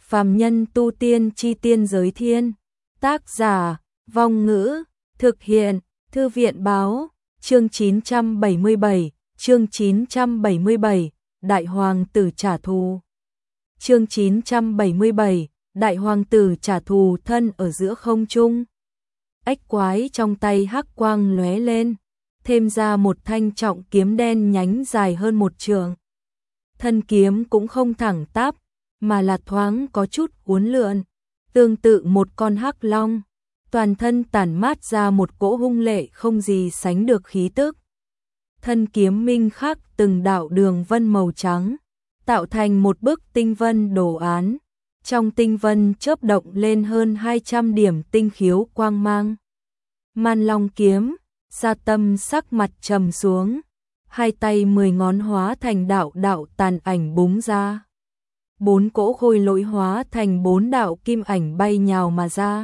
Phàm nhân tu tiên chi tiên giới thiên. Tác giả, Vong Ngữ, thực hiện, Thư viện Báo, chương 977, chương 977, Đại Hoàng tử trả thù. Chương 977, Đại Hoàng tử trả thù thân ở giữa không trung. Ếch quái trong tay hắc quang lóe lên, thêm ra một thanh trọng kiếm đen nhánh dài hơn một trượng. Thân kiếm cũng không thẳng tắp, mà là thoáng có chút uốn lượn, tương tự một con hắc long, toàn thân tản mát ra một cỗ hung lệ không gì sánh được khí tức. Thân kiếm minh khắc từng đạo đường vân màu trắng, tạo thành một bức tinh vân đồ án. Trong tinh vân chớp động lên hơn 200 điểm tinh khiếu quang mang. Man long kiếm, Sa Tâm sắc mặt trầm xuống, hai tay 10 ngón hóa thành đạo đạo tàn ảnh búng ra. 4 cỗ khôi lỗi hóa thành 4 đạo kim ảnh bay nhào mà ra.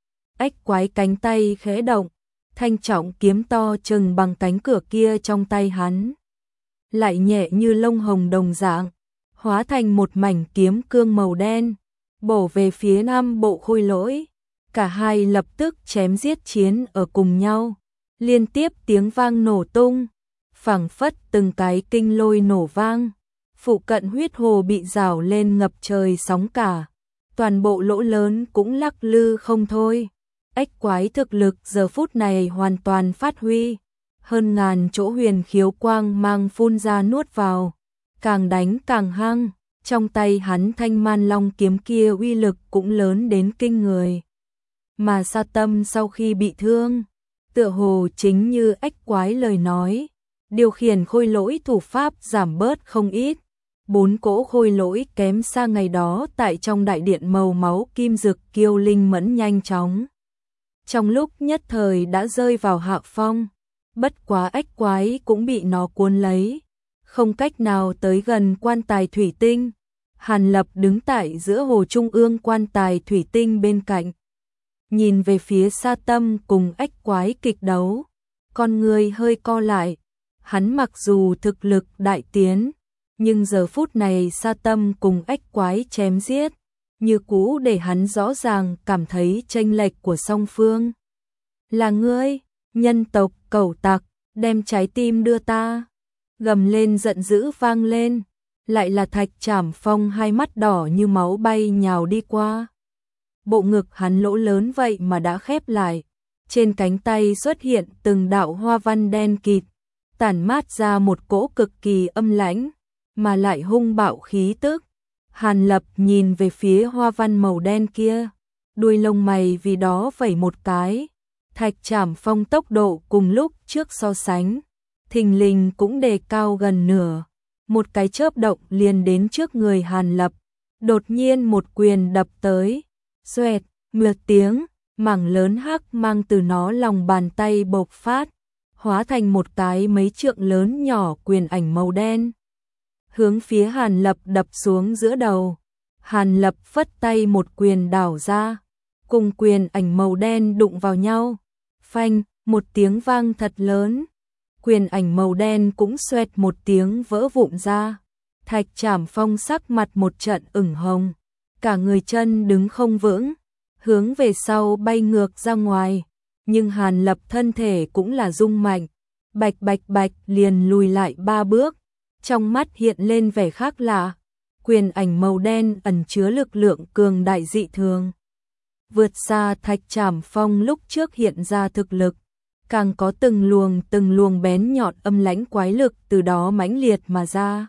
Ếch quái cánh tay khẽ động, thanh trọng kiếm to chừng bằng cánh cửa kia trong tay hắn, lại nhẹ như lông hồng đồng dạng, hóa thành một mảnh kiếm cương màu đen, bổ về phía 5 bộ khôi lỗi. Cả hai lập tức chém giết chiến ở cùng nhau, liên tiếp tiếng vang nổ tung, phảng phất từng cái kinh lôi nổ vang. Phụ cận huyết hồ bị rào lên ngập trời sóng cả, toàn bộ lỗ lớn cũng lắc lư không thôi. Ếch quái thực lực giờ phút này hoàn toàn phát huy, hơn ngàn chỗ huyền khiếu quang mang phun ra nuốt vào, càng đánh càng hăng. Trong tay hắn thanh man long kiếm kia uy lực cũng lớn đến kinh người. Mà Sa Tâm sau khi bị thương, tựa hồ chính như ếch quái lời nói, điều khiển khôi lỗi thủ pháp giảm bớt không ít. 4 cỗ khôi lỗi kém xa ngày đó tại trong đại điện màu máu kim dực kiêu linh mẫn nhanh chóng. Trong lúc nhất thời đã rơi vào hạ phong, bất quá ếch quái cũng bị nó cuốn lấy, không cách nào tới gần quan tài thủy tinh. Hàn Lập đứng tại giữa hồ trung ương quan tài thủy tinh bên cạnh, nhìn về phía Sa Tâm cùng ếch quái kịch đấu, con người hơi co lại. Hắn mặc dù thực lực đại tiến, nhưng giờ phút này Sa Tâm cùng ếch quái chém giết, như cũ để hắn rõ ràng cảm thấy chênh lệch của song phương. Là ngươi, nhân tộc cẩu tặc, đem trái tim đưa ta. Gầm lên giận dữ vang lên, lại là Thạch Trảm Phong hai mắt đỏ như máu bay nhào đi qua. Bộ ngực hắn lỗ lớn vậy mà đã khép lại, trên cánh tay xuất hiện từng đạo hoa văn đen kịt, tản mát ra một cỗ cực kỳ âm lãnh, mà lại hung bạo khí tức. Hàn Lập nhìn về phía hoa văn màu đen kia, đuôi lông mày vì đó vẩy một cái. Thạch Trảm Phong tốc độ cùng lúc trước so sánh, thình lình cũng đề cao gần nửa. Một cái chớp động liền đến trước người Hàn Lập, đột nhiên một quyền đập tới, xoẹt, một tiếng, mảng lớn hắc mang từ nó lòng bàn tay bộc phát, hóa thành một cái mấy trượng lớn nhỏ quyền ảnh màu đen, hướng phía Hàn Lập đập xuống giữa đầu. Hàn Lập phất tay một quyền đảo ra, cùng quyền ảnh màu đen đụng vào nhau, phanh, một tiếng vang thật lớn. Quyền ảnh màu đen cũng xoẹt một tiếng vỡ vụn ra. Thạch Trảm Phong sắc mặt một trận ửng hồng, cả người chân đứng không vững, hướng về sau bay ngược ra ngoài. Nhưng Hàn Lập thân thể cũng là rung mạnh, bạch bạch bạch liền lùi lại 3 bước, trong mắt hiện lên vẻ khác lạ. Quyền ảnh màu đen ẩn chứa lực lượng cường đại dị thường, vượt xa Thạch Trảm Phong lúc trước hiện ra thực lực. Càng có từng luồng bén nhọn âm lãnh quái lực từ đó mãnh liệt mà ra,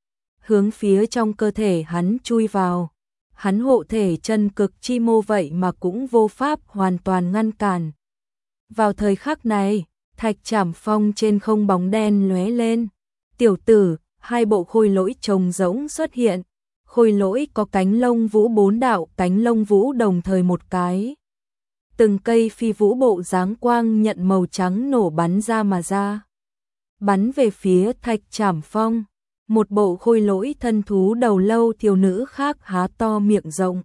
hướng phía trong cơ thể hắn chui vào. Hắn hộ thể chân cực chi mô vậy mà cũng vô pháp hoàn toàn ngăn cản. Vào thời khắc này, Thạch Trảm Phong trên không bóng đen lóe lên. Tiểu tử, 2 bộ khôi lỗi trồng rỗng xuất hiện. Khôi lỗi có cánh lông vũ 4 đạo cánh lông vũ đồng thời một cái. Từng cây phi vũ bộ dáng quang nhận màu trắng nổ bắn ra mà ra, bắn về phía Thạch Trảm Phong. Một bộ khôi lỗi thân thú đầu lâu thiếu nữ khác há to miệng rộng,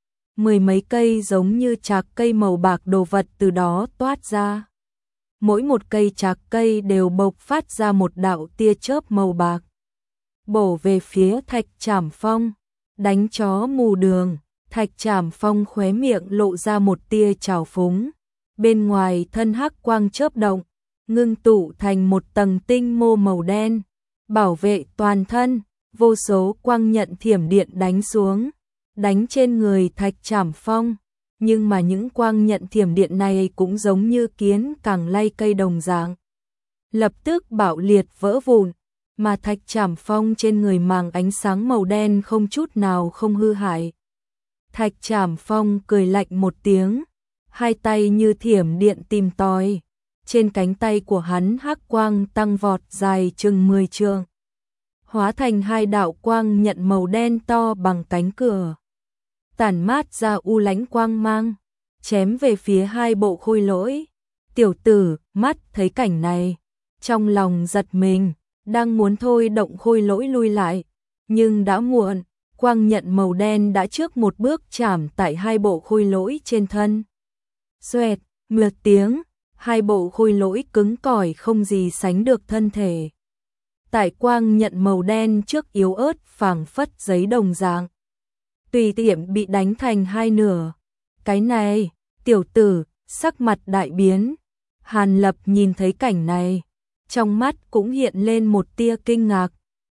10 mấy cây giống như chạc cây màu bạc đồ vật từ đó toát ra. Mỗi một cây chạc cây đều bộc phát ra một đạo tia chớp màu bạc, bổ về phía Thạch Trảm Phong, đánh chó mù đường. Thạch Trảm Phong khóe miệng lộ ra một tia trào phúng, bên ngoài thân hắc quang chớp động, ngưng tụ thành một tầng tinh mô màu đen, bảo vệ toàn thân, vô số quang nhận thiểm điện đánh xuống, đánh trên người Thạch Trảm Phong, nhưng mà những quang nhận thiểm điện này cũng giống như kiến càng lay cây đồng dạng, lập tức bạo liệt vỡ vụn, mà Thạch Trảm Phong trên người màng ánh sáng màu đen không chút nào không hư hại. Thạch Trảm Phong cười lạnh một tiếng, hai tay như thiểm điện tìm tòi, trên cánh tay của hắn hắc quang tăng vọt dài chừng 10 trượng, hóa thành hai đạo quang nhận màu đen to bằng cánh cửa, tản mát ra u lãnh quang mang, chém về phía hai bộ khôi lỗi. Tiểu tử mắt thấy cảnh này, trong lòng giật mình, đang muốn thôi động khôi lỗi lui lại, nhưng đã muộn, quang nhận màu đen đã trước một bước chạm tại hai bộ khôi lỗi trên thân. Xoẹt, một tiếng, hai bộ khôi lỗi cứng cỏi không gì sánh được thân thể. Tại quang nhận màu đen trước yếu ớt phảng phất giấy đồng dạng, tùy tiện bị đánh thành hai nửa. Cái này, tiểu tử, sắc mặt đại biến. Hàn Lập nhìn thấy cảnh này, trong mắt cũng hiện lên một tia kinh ngạc.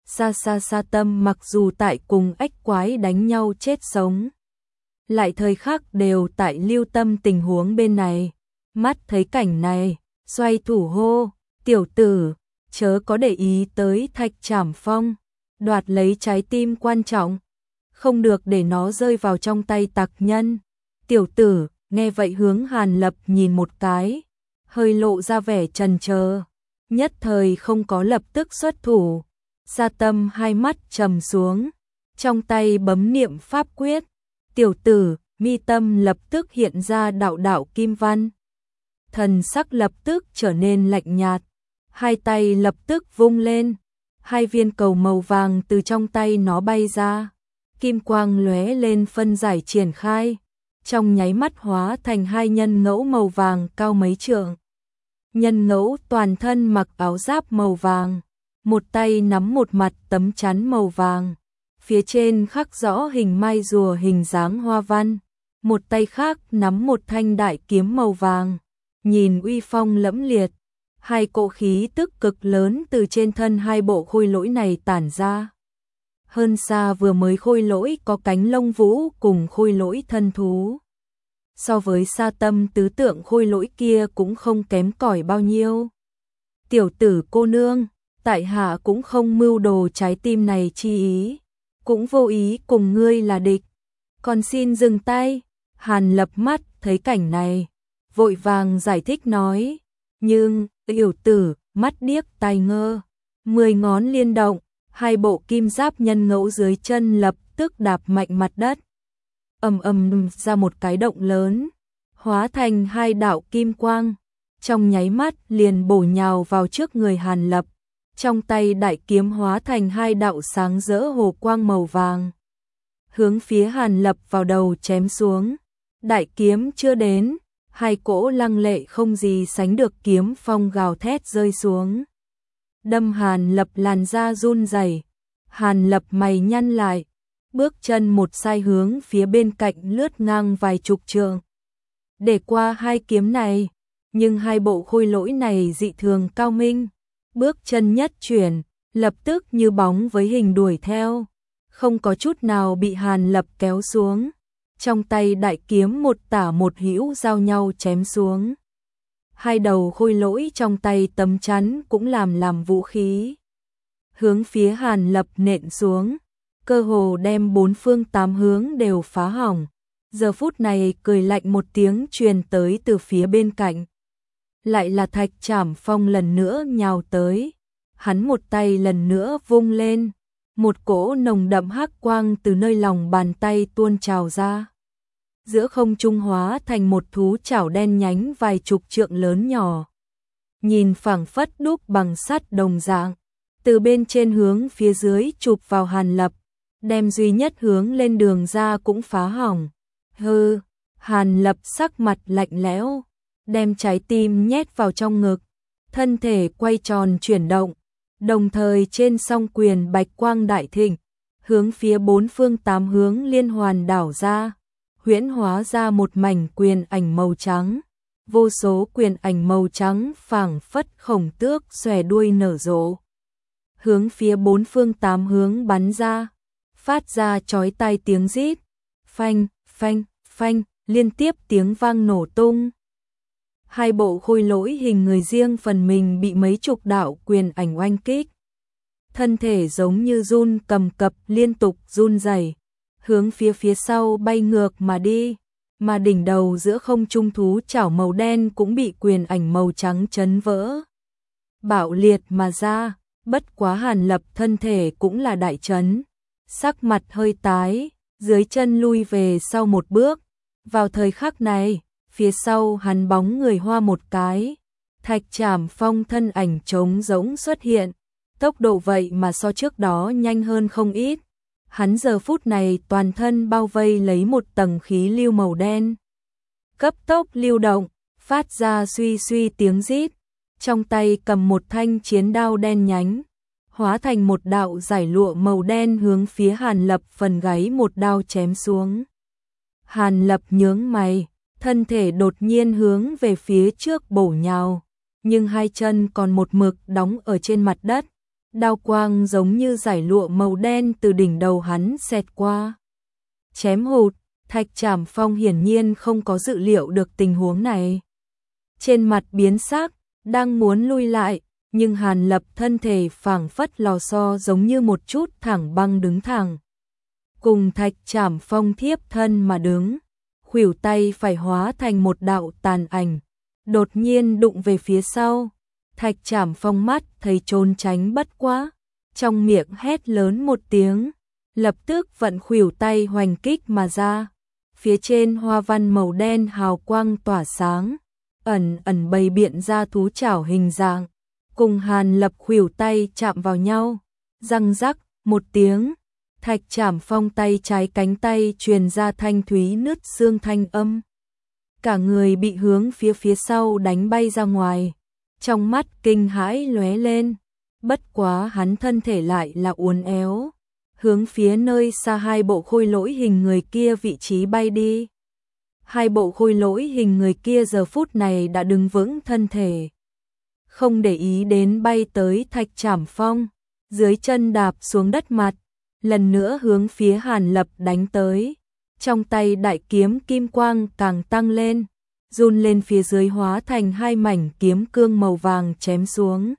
Sa Tâm mặc dù tại cùng ách quái đánh nhau chết sống, lại thời khắc đều tại lưu tâm tình huống bên này. Mắt thấy cảnh này, xoay thủ hô, tiểu tử, chớ có để ý tới Thạch Trảm Phong, đoạt lấy trái tim quan trọng, không được để nó rơi vào trong tay tặc nhân. Tiểu tử, nghe vậy hướng Hàn Lập nhìn một cái, hơi lộ ra vẻ chần chờ, nhất thời không có lập tức xuất thủ. Sa Tâm hai mắt trầm xuống, trong tay bấm niệm pháp quyết. Tiểu tử, mi tâm lập tức hiện ra đạo đạo kim văn. Thần sắc lập tức trở nên lạnh nhạt, hai tay lập tức vung lên, hai viên cầu màu vàng từ trong tay nó bay ra, kim quang lóe lên phân giải triển khai, trong nháy mắt hóa thành hai nhân ngẫu màu vàng cao mấy trượng. Nhân ngẫu toàn thân mặc áo giáp màu vàng, một tay nắm một mặt tấm chắn màu vàng, phía trên khắc rõ hình mai rùa hình dáng hoa văn, một tay khác nắm một thanh đại kiếm màu vàng, nhìn uy phong lẫm liệt. Hai cỗ khí tức cực lớn từ trên thân hai bộ khôi lỗi này tản ra. Hơn xa vừa mới khôi lỗi có cánh lông vũ cùng khôi lỗi thân thú. So với Sa Tâm tứ tượng khôi lỗi kia cũng không kém cỏi bao nhiêu. Tiểu tử cô nương, tại hạ cũng không mưu đồ trái tim này chi ý, cũng vô ý cùng ngươi là địch, còn xin dừng tay. Hàn Lập mắt thấy cảnh này, vội vàng giải thích nói, nhưng tiểu tử mắt điếc tai ngơ, 10 ngón liên động, hai bộ kim giáp nhân ngẫu dưới chân lập tức đạp mạnh mặt đất, ầm ầm ra một cái động lớn, hóa thành hai đạo kim quang, trong nháy mắt liền bổ nhào vào trước người Hàn Lập. Trong tay đại kiếm hóa thành hai đạo sáng rỡ hồ quang màu vàng, hướng phía Hàn Lập vào đầu chém xuống. Đại kiếm chưa đến, hai cỗ lăng lệ không gì sánh được kiếm phong gào thét rơi xuống, đâm Hàn Lập làn da run rẩy. Hàn Lập mày nhăn lại, bước chân một sai hướng phía bên cạnh lướt ngang vài chục trượng, để qua hai kiếm này, nhưng hai bộ khôi lỗi này dị thường cao minh, bước chân nhất chuyển, lập tức như bóng với hình đuổi theo, không có chút nào bị Hàn Lập kéo xuống. Trong tay đại kiếm một tả một hữu giao nhau chém xuống. Hai đầu khôi lỗi trong tay tấm chắn cũng làm vũ khí, hướng phía Hàn Lập nện xuống, cơ hồ đem bốn phương tám hướng đều phá hỏng. Giờ phút này cười lạnh một tiếng truyền tới từ phía bên cạnh. Lại là Thạch Trảm Phong lần nữa nhào tới, hắn một tay lần nữa vung lên, một cỗ nồng đậm hắc quang từ nơi lòng bàn tay tuôn trào ra. Giữa không trung hóa thành một thú chảo đen nhánh vài chục trượng lớn nhỏ, nhìn phảng phất đúc bằng sắt đồng dạng, từ bên trên hướng phía dưới chụp vào Hàn Lập, đem duy nhất hướng lên đường ra cũng phá hỏng. Hừ, Hàn Lập sắc mặt lạnh lẽo, đem trái tim nhét vào trong ngực, thân thể quay tròn chuyển động, đồng thời trên song quyền bạch quang đại thịnh, hướng phía bốn phương tám hướng liên hoàn đảo ra, huyễn hóa ra một mảnh quyền ảnh màu trắng. Vô số quyền ảnh màu trắng phảng phất khổng tước xòe đuôi nở rộ, hướng phía bốn phương tám hướng bắn ra, phát ra chói tai tiếng rít, phanh, phanh, phanh, liên tiếp tiếng vang nổ tung. Hai bộ khôi lỗi hình người riêng phần mình bị mấy chục đạo quyền ảnh oanh kích. Thân thể giống như run cầm cập liên tục run rẩy, hướng phía sau bay ngược mà đi, mà đỉnh đầu giữa không trung thú chảo màu đen cũng bị quyền ảnh màu trắng chấn vỡ, bạo liệt mà ra. Bất quá Hàn Lập thân thể cũng là đại chấn, sắc mặt hơi tái, dưới chân lui về sau một bước. Vào thời khắc này, phía sau hắn bóng người hoa một cái, Thạch Trảm Phong thân ảnh trống rỗng xuất hiện, tốc độ vậy mà so trước đó nhanh hơn không ít. Hắn giờ phút này toàn thân bao vây lấy một tầng khí lưu màu đen, cấp tốc lưu động, phát ra suy suy tiếng rít, trong tay cầm một thanh chiến đao đen nhánh, hóa thành một đạo giải lụa màu đen hướng phía Hàn Lập phần gáy một đao chém xuống. Hàn Lập nhướng mày, thân thể đột nhiên hướng về phía trước bổ nhào, nhưng hai chân còn một mực đóng ở trên mặt đất. Đao quang giống như giải lụa màu đen từ đỉnh đầu hắn xẹt qua, chém hụt. Thạch Trảm Phong hiển nhiên không có dự liệu được tình huống này, trên mặt biến sắc, đang muốn lui lại, nhưng Hàn Lập thân thể phảng phất lò xo giống như một chút thẳng băng đứng thẳng, cùng Thạch Trảm Phong thiếp thân mà đứng, khuỷu tay phải hóa thành một đạo tàn ảnh, đột nhiên đụng về phía sau. Thạch Trảm Phong mắt thấy trốn tránh bất quá, trong miệng hét lớn một tiếng, lập tức vận khuỷu tay hoành kích mà ra. Phía trên hoa văn màu đen hào quang tỏa sáng, ẩn ẩn bày biện ra thú chảo hình dạng, cùng Hàn Lập khuỷu tay chạm vào nhau, răng rắc một tiếng, Thạch Trảm Phong tay trái cánh tay truyền ra thanh thúy nứt xương thanh âm. Cả người bị hướng phía sau đánh bay ra ngoài, trong mắt kinh hãi lóe lên, bất quá hắn thân thể lại là uốn éo, hướng phía nơi xa hai bộ khôi lỗi hình người kia vị trí bay đi. Hai bộ khôi lỗi hình người kia giờ phút này đã đứng vững thân thể, không để ý đến bay tới Thạch Trảm Phong, dưới chân đạp xuống đất mặt, lần nữa hướng phía Hàn Lập đánh tới. Trong tay đại kiếm kim quang càng tăng lên, run lên phía dưới hóa thành hai mảnh kiếm cương màu vàng chém xuống.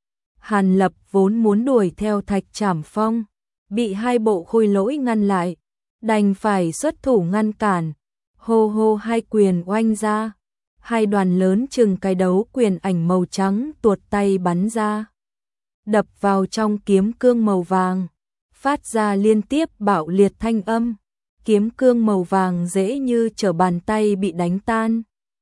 Hàn Lập vốn muốn đuổi theo Thạch Trảm Phong, bị hai bộ khôi lỗi ngăn lại, đành phải xuất thủ ngăn cản. Hô hô hai quyền oanh ra, hai đoàn lớn chừng cái đấu quyền ảnh màu trắng tuột tay bắn ra, đập vào trong kiếm cương màu vàng, phát ra liên tiếp bạo liệt thanh âm. Kiếm cương màu vàng dễ như trở bàn tay bị đánh tan.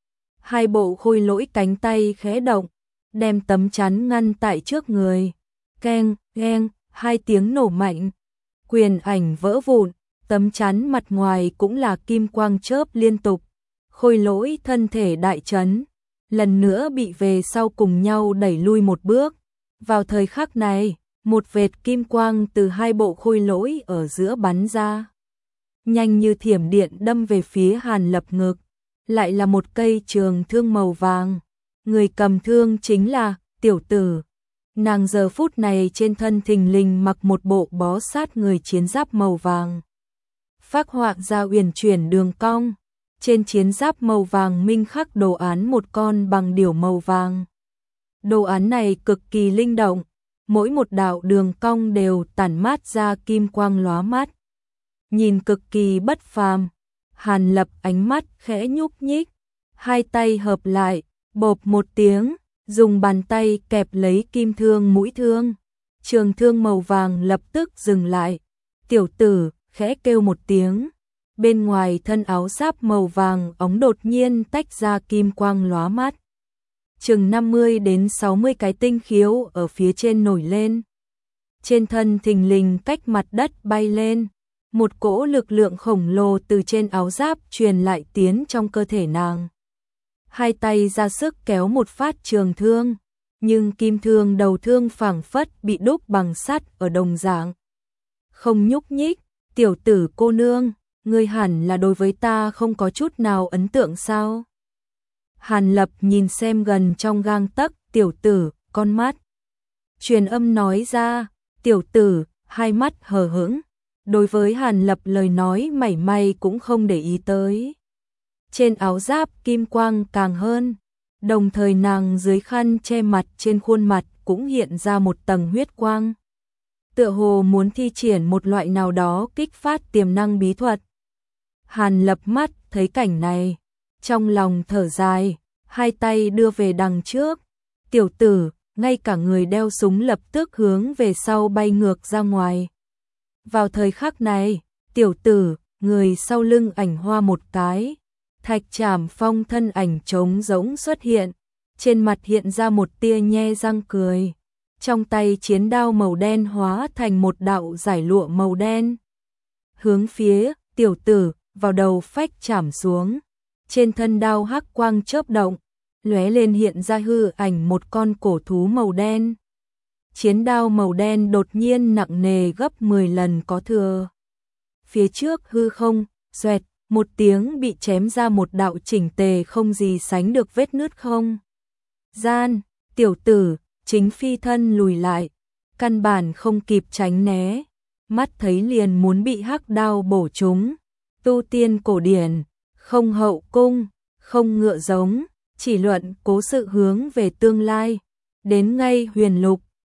Hai bộ khôi lỗi cánh tay khẽ động, đem tấm chắn ngăn tại trước người. Keng, keng, hai tiếng nổ mạnh, quyền ảnh vỡ vụn, tấm chắn mặt ngoài cũng là kim quang chớp liên tục. Khôi lỗi thân thể đại chấn, lần nữa bị về sau cùng nhau đẩy lui một bước. Vào thời khắc này, một vệt kim quang từ hai bộ khôi lỗi ở giữa bắn ra, nhanh như thiểm điện đâm về phía Hàn Lập ngực, lại là một cây trường thương màu vàng. Người cầm thương chính là Tiểu Tử. Nàng giờ phút này trên thân thình lình mặc một bộ bó sát người chiến giáp màu vàng, phác họa ra uyển chuyển đường cong, trên chiến giáp màu vàng minh khắc đồ án một con bằng điểu màu vàng. Đồ án này cực kỳ linh động, mỗi một đạo đường cong đều tản mát ra kim quang lóa mắt, nhìn cực kỳ bất phàm. Hàn Lập ánh mắt khẽ nhúc nhích, hai tay hợp lại, bộp một tiếng, dùng bàn tay kẹp lấy kim thương mũi thương. Trường thương màu vàng lập tức dừng lại. Tiểu Tử khẽ kêu một tiếng, bên ngoài thân áo giáp màu vàng óng đột nhiên tách ra kim quang lóa mắt. Chừng 50 đến 60 cái tinh khiếu ở phía trên nổi lên. Trên thân thình lình cách mặt đất bay lên, một cỗ lực lượng khổng lồ từ trên áo giáp truyền lại tiến trong cơ thể nàng. Hai tay ra sức kéo một phát trường thương, nhưng kim thương đầu thương phảng phất bị đúc bằng sắt ở đồng dạng, không nhúc nhích. Tiểu Tử cô nương, ngươi hẳn là đối với ta không có chút nào ấn tượng sao? Hàn Lập nhìn xem gần trong gang tấc, tiểu tử, con mắt. Truyền âm nói ra, tiểu tử, hai mắt hờ hững, đối với Hàn Lập lời nói mảy may cũng không để ý tới. Trên áo giáp kim quang càng hơn, đồng thời nàng dưới khăn che mặt trên khuôn mặt cũng hiện ra một tầng huyết quang. Tựa hồ muốn thi triển một loại nào đó kích phát tiềm năng bí thuật. Hàn Lập mắt thấy cảnh này, trong lòng thở dài, hai tay đưa về đằng trước. Tiểu tử, ngay cả người đeo súng lập tức hướng về sau bay ngược ra ngoài. Vào thời khắc này, tiểu tử, người sau lưng ảnh hoa một cái, Thạch Trảm Phong thân ảnh trống rỗng xuất hiện, trên mặt hiện ra một tia nhe răng cười. Trong tay chiến đao màu đen hóa thành một đạo giải lụa màu đen. Hướng phía tiểu tử vào đầu phách chảm xuống. Trên thân đao hắc quang chớp động, lóe lên hiện ra hư ảnh một con cổ thú màu đen. Chiến đao màu đen đột nhiên nặng nề gấp 10 lần có thừa. Phía trước hư không, xoẹt, một tiếng bị chém ra một đạo chỉnh tề không gì sánh được vết nứt không. Gian, tiểu tử, chính phi thân lùi lại, căn bản không kịp tránh né, mắt thấy liền muốn bị hắc đao bổ trúng. Tu tiên cổ điển, không hậu cung, không ngựa giống, chỉ luận cố sự hướng về tương lai, đến ngay huyền lục,